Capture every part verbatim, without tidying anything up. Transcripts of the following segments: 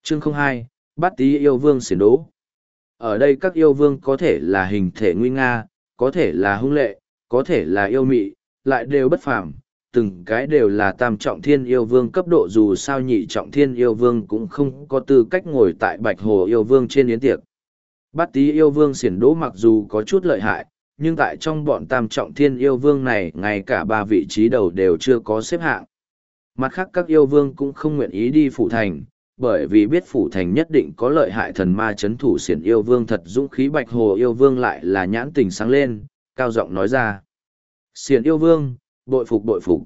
Chương không hai, Bát Tý yêu vương xiển đố. Ở đây các yêu vương có thể là hình thể nguy nga, có thể là hung lệ, có thể là yêu mị, lại đều bất phàm, từng cái đều là tam trọng thiên yêu vương cấp độ, dù sao nhị trọng thiên yêu vương cũng không có tư cách ngồi tại Bạch Hồ yêu vương trên yến tiệc. Bát Tý yêu vương xiển đố mặc dù có chút lợi hại, nhưng tại trong bọn tam trọng thiên yêu vương này, ngay cả ba vị trí đầu đều chưa có xếp hạng. Mặt khác các yêu vương cũng không nguyện ý đi phủ thành, bởi vì biết phủ thành nhất định có lợi hại thần ma chấn thủ. Xiển yêu vương thật dũng khí. Bạch Hồ yêu vương lại là nhãn tình sáng lên, cao giọng nói ra: Xiển yêu vương, bội phục bội phục.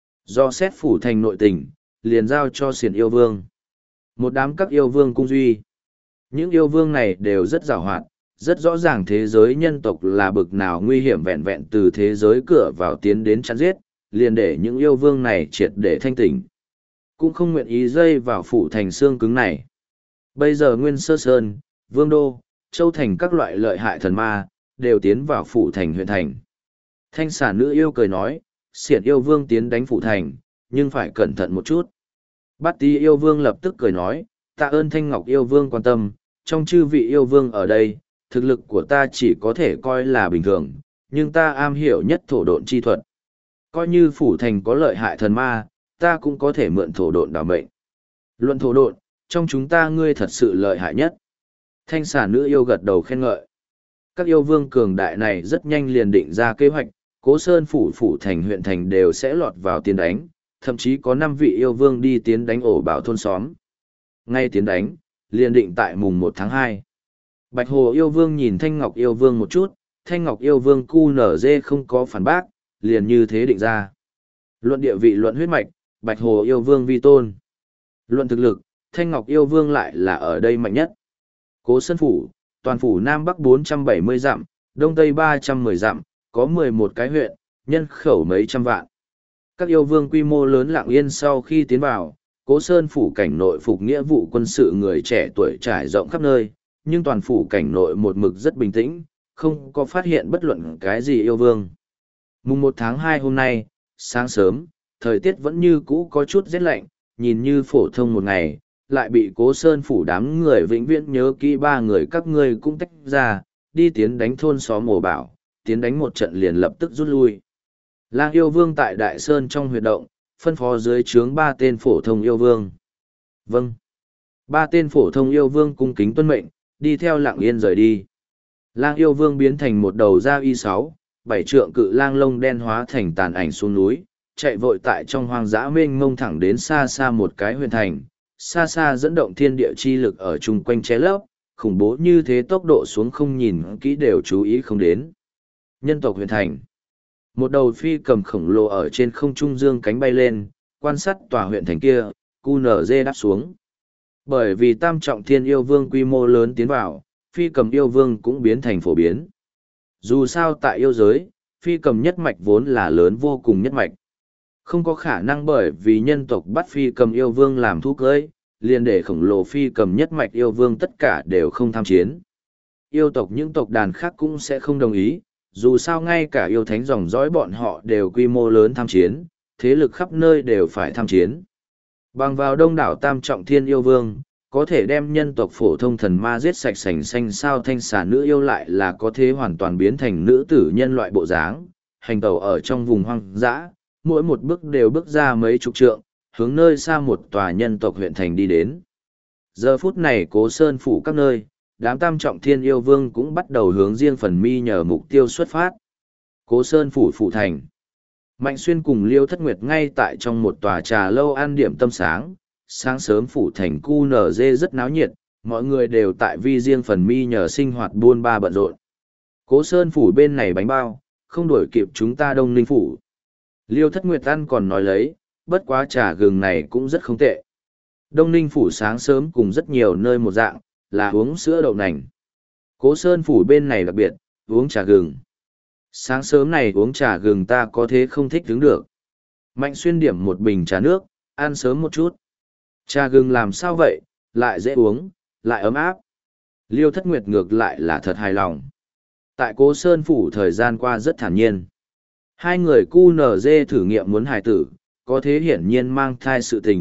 Do xét phủ thành nội tình, liền giao cho Xiển yêu vương. Một đám các yêu vương cung duy. Những yêu vương này đều rất giàu hoạt, rất rõ ràng thế giới nhân tộc là bực nào nguy hiểm, vẹn vẹn từ thế giới cửa vào tiến đến chắn giết, liền để những yêu vương này triệt để thanh tỉnh. Cũng không nguyện ý dây vào phủ thành xương cứng này. Bây giờ Nguyên Sơ Sơn, Vương Đô, Châu Thành các loại lợi hại thần ma, đều tiến vào phủ thành huyện thành. Thanh xà nữ yêu cười nói, Xiển yêu vương tiến đánh phủ thành, nhưng phải cẩn thận một chút. Bát Tý yêu vương lập tức cười nói, tạ ơn Thanh Ngọc yêu vương quan tâm, trong chư vị yêu vương ở đây, thực lực của ta chỉ có thể coi là bình thường, nhưng ta am hiểu nhất thổ độn chi thuật. Coi như phủ thành có lợi hại thần ma, ta cũng có thể mượn thổ độn đảo mệnh. Luận thổ độn, trong chúng ta ngươi thật sự lợi hại nhất. Thanh xà nữ yêu gật đầu khen ngợi. Các yêu vương cường đại này rất nhanh liền định ra kế hoạch, Cố Sơn phủ phủ thành huyện thành đều sẽ lọt vào tiến đánh, thậm chí có năm vị yêu vương đi tiến đánh ổ bảo thôn xóm. Ngay tiến đánh, liền định tại mùng một tháng hai. Bạch Hồ yêu vương nhìn Thanh Ngọc yêu vương một chút, Thanh Ngọc yêu vương cu nở dê không có phản bác, liền như thế định ra. Luận địa vị, luận huyết mạch, Bạch Hồ yêu vương vi tôn. Luận thực lực, Thanh Ngọc yêu vương lại là ở đây mạnh nhất. Cố Sơn phủ, toàn phủ Nam Bắc bốn trăm bảy mươi dặm, Đông Tây ba trăm mười dặm, có mười một cái huyện, nhân khẩu mấy trăm vạn. Các yêu vương quy mô lớn lặng yên sau khi tiến vào, Cố Sơn phủ cảnh nội phục nghĩa vụ quân sự người trẻ tuổi trải rộng khắp nơi, nhưng toàn phủ cảnh nội một mực rất bình tĩnh, không có phát hiện bất luận cái gì yêu vương. Mùng một tháng hai hôm nay, sáng sớm, thời tiết vẫn như cũ có chút rét lạnh, nhìn như phổ thông một ngày, lại bị Cố Sơn phủ đám người vĩnh viễn nhớ kỹ. Ba người các ngươi cũng tách ra, đi tiến đánh thôn xóm ổ bảo, tiến đánh một trận liền lập tức rút lui. Lang yêu vương tại Đại Sơn trong huyệt động, phân phó dưới trướng ba tên phổ thông yêu vương. Vâng. Ba tên phổ thông yêu vương cung kính tuân mệnh, đi theo Lặng Yên rời đi. Lang yêu vương biến thành một đầu da y sáu, bảy trượng cự lang lông đen hóa thành tàn ảnh xuống núi, chạy vội tại trong hoang dã mênh mông thẳng đến xa xa một cái huyền thành, xa xa dẫn động thiên địa chi lực ở chung quanh che lấp, khủng bố như thế tốc độ xuống không nhìn kỹ đều chú ý không đến. Nhân tộc huyền thành. Một đầu phi cầm khổng lồ ở trên không trung dương cánh bay lên, quan sát tòa huyện thành kia, cu nở dê đáp xuống. Bởi vì tam trọng thiên yêu vương quy mô lớn tiến vào, phi cầm yêu vương cũng biến thành phổ biến. Dù sao tại yêu giới, phi cầm nhất mạch vốn là lớn vô cùng nhất mạch. Không có khả năng bởi vì nhân tộc bắt phi cầm yêu vương làm thú cưới, liền để khổng lồ phi cầm nhất mạch yêu vương tất cả đều không tham chiến. Yêu tộc những tộc đàn khác cũng sẽ không đồng ý, dù sao ngay cả yêu thánh dòng dõi bọn họ đều quy mô lớn tham chiến, thế lực khắp nơi đều phải tham chiến. Bằng vào đông đảo tam trọng thiên yêu vương, có thể đem nhân tộc phổ thông thần ma giết sạch sành xanh, sao thanh xà nữ yêu lại là có thế hoàn toàn biến thành nữ tử nhân loại bộ dáng, hành tẩu ở trong vùng hoang dã, mỗi một bước đều bước ra mấy chục trượng, hướng nơi xa một tòa nhân tộc huyện thành đi đến. Giờ phút này Cố Sơn phủ các nơi, đám tam trọng thiên yêu vương cũng bắt đầu hướng riêng phần mi nhờ mục tiêu xuất phát. Cố Sơn phủ phủ thành. Mạnh Xuyên cùng Liêu Thất Nguyệt ngay tại trong một tòa trà lâu ăn điểm tâm sáng, sáng sớm phủ thành cu nở dê rất náo nhiệt, mọi người đều tại vi riêng phần mi nhờ sinh hoạt buôn ba bận rộn. Cố Sơn phủ bên này bánh bao, không đuổi kịp chúng ta Đông Ninh phủ. Liêu Thất Nguyệt ăn còn nói lấy, bất quá trà gừng này cũng rất không tệ. Đông Ninh phủ sáng sớm cùng rất nhiều nơi một dạng, là uống sữa đậu nành. Cố Sơn phủ bên này đặc biệt, uống trà gừng. Sáng sớm này uống trà gừng ta có thế không thích đứng được. Mạnh Xuyên điểm một bình trà nước, ăn sớm một chút. Trà gừng làm sao vậy, lại dễ uống, lại ấm áp. Liêu Thất Nguyệt ngược lại là thật hài lòng. Tại Cố Sơn phủ thời gian qua rất thản nhiên. Hai người cu nở dê thử nghiệm muốn hài tử, có thế hiển nhiên mang thai sự tình,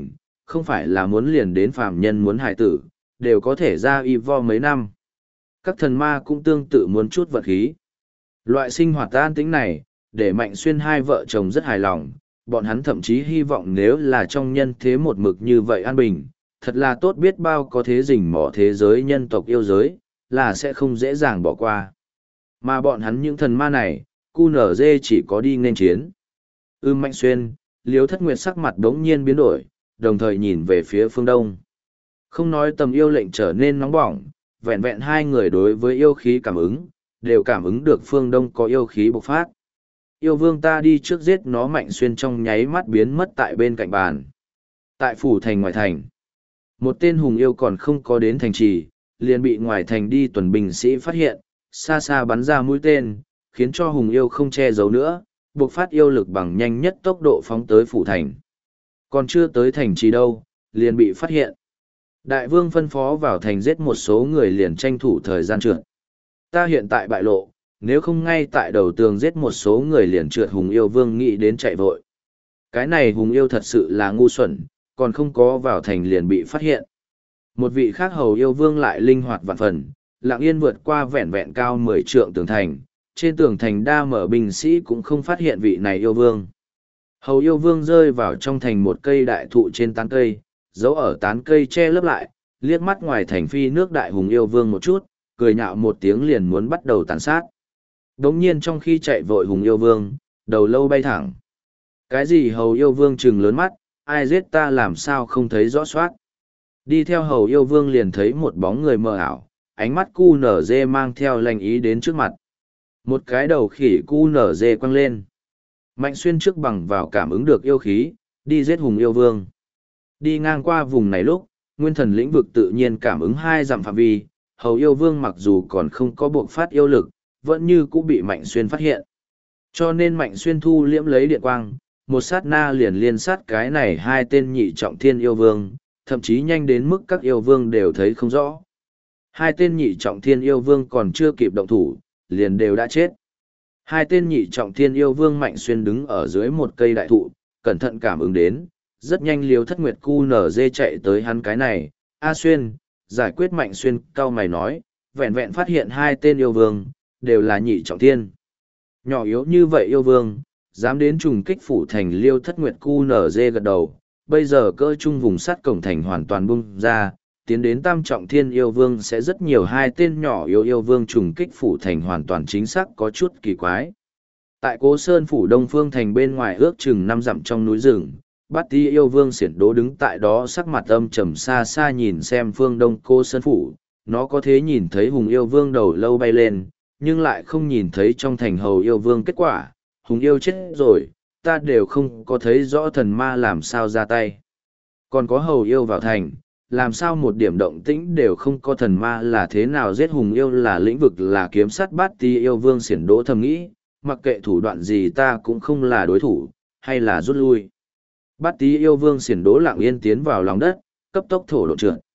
không phải là muốn liền đến phàm nhân muốn hài tử, đều có thể ra y vo mấy năm. Các thần ma cũng tương tự muốn chút vật khí. Loại sinh hoạt an tĩnh này, để Mạnh Xuyên hai vợ chồng rất hài lòng, bọn hắn thậm chí hy vọng nếu là trong nhân thế một mực như vậy an bình, thật là tốt biết bao có thế rình mỏ thế giới nhân tộc yêu giới, là sẽ không dễ dàng bỏ qua. Mà bọn hắn những thần ma này, cu nở dê chỉ có đi nên chiến. Ư Mạnh Xuyên, Liếu Thất Nguyệt sắc mặt đống nhiên biến đổi, đồng thời nhìn về phía phương đông. Không nói tầm yêu lệnh trở nên nóng bỏng, vẹn vẹn hai người đối với yêu khí cảm ứng, đều cảm ứng được phương đông có yêu khí bộc phát. Yêu vương ta đi trước giết nó. Mạnh Xuyên trong nháy mắt biến mất tại bên cạnh bàn. Tại phủ thành ngoài thành, một tên hùng yêu còn không có đến thành trì, liền bị ngoài thành đi tuần binh sĩ phát hiện, xa xa bắn ra mũi tên, khiến cho hùng yêu không che giấu nữa, buộc phát yêu lực bằng nhanh nhất tốc độ phóng tới phủ thành. Còn chưa tới thành trì đâu, liền bị phát hiện. Đại vương phân phó vào thành giết một số người liền tranh thủ thời gian trượt. Ta hiện tại bại lộ, nếu không ngay tại đầu tường giết một số người liền trượt. Hùng yêu vương nghĩ đến chạy vội. Cái này hùng yêu thật sự là ngu xuẩn, còn không có vào thành liền bị phát hiện. Một vị khác hầu yêu vương lại linh hoạt vạn phần, lặng yên vượt qua vẹn vẹn cao mười trượng tường thành, trên tường thành đa mở binh sĩ cũng không phát hiện vị này yêu vương. Hầu yêu vương rơi vào trong thành một cây đại thụ trên tán cây, giấu ở tán cây che lấp lại, liếc mắt ngoài thành phi nước đại hùng yêu vương một chút, cười nhạo một tiếng liền muốn bắt đầu tàn sát. Đống nhiên trong khi chạy vội hùng yêu vương, đầu lâu bay thẳng. Cái gì hầu yêu vương trừng lớn mắt, ai giết ta làm sao không thấy rõ soát. Đi theo hầu yêu vương liền thấy một bóng người mờ ảo, ánh mắt cu nở dê mang theo lành ý đến trước mặt. Một cái đầu khỉ cu nở dê quăng lên. Mạnh Xuyên trước bằng vào cảm ứng được yêu khí, đi giết hùng yêu vương. Đi ngang qua vùng này lúc, nguyên thần lĩnh vực tự nhiên cảm ứng hai dặm phạm vi, hầu yêu vương mặc dù còn không có buộc phát yêu lực, vẫn như cũng bị Mạnh Xuyên phát hiện. Cho nên Mạnh Xuyên thu liễm lấy điện quang, một sát na liền liên sát cái này hai tên nhị trọng thiên yêu vương, thậm chí nhanh đến mức các yêu vương đều thấy không rõ. Hai tên nhị trọng thiên yêu vương còn chưa kịp động thủ, liền đều đã chết. Hai tên nhị trọng thiên yêu vương Mạnh Xuyên đứng ở dưới một cây đại thụ, cẩn thận cảm ứng đến, rất nhanh Liếu Thất Nguyệt cu nở dê chạy tới hắn cái này. A Xuyên, giải quyết. Mạnh Xuyên cau mày nói, vẹn vẹn phát hiện hai tên yêu vương, đều là nhị trọng thiên. Nhỏ yếu như vậy yêu vương, dám đến trùng kích phủ thành. Liêu Thất Nguyệt cu nở dê gật đầu, bây giờ cơ trung vùng sắt cổng thành hoàn toàn bung ra, tiến đến tam trọng thiên yêu vương sẽ rất nhiều. Hai tên nhỏ yêu yêu vương trùng kích phủ thành hoàn toàn chính xác có chút kỳ quái. Tại Cố Sơn phủ Đông Phương thành bên ngoài ước chừng năm dặm trong núi rừng, Bát Tý yêu vương xiển đố đứng tại đó sắc mặt âm trầm xa xa nhìn xem phương Đông Cố Sơn phủ. Nó có thể nhìn thấy hùng yêu vương đầu lâu bay lên, nhưng lại không nhìn thấy trong thành hầu yêu vương kết quả. Hùng yêu chết rồi, ta đều không có thấy rõ thần ma làm sao ra tay. Còn có hầu yêu vào thành, làm sao một điểm động tĩnh đều không có. Thần ma là thế nào giết hùng yêu là lĩnh vực là kiếm sắt. Bát Tý yêu vương xiển đỗ thầm nghĩ, mặc kệ thủ đoạn gì ta cũng không là đối thủ, hay là rút lui. Bát Tý yêu vương xiển đỗ lặng yên tiến vào lòng đất, cấp tốc thổ độ trượt.